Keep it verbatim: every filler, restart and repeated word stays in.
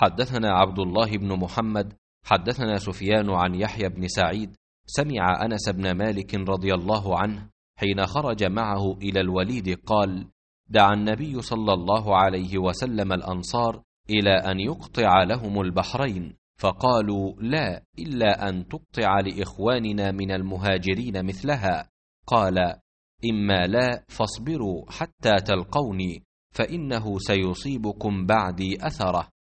حدثنا عبد الله بن محمد حدثنا سفيان عن يحيى بن سعيد سمع أنس بن مالك رضي الله عنه حين خرج معه إلى الوليد قال: دعا النبي صلى الله عليه وسلم الأنصار إلى أن يقطع لهم البحرين، فقالوا: لا، إلا أن تقطع لإخواننا من المهاجرين مثلها. قال: إما لا فاصبروا حتى تلقوني، فإنه سيصيبكم بعدي أثرة.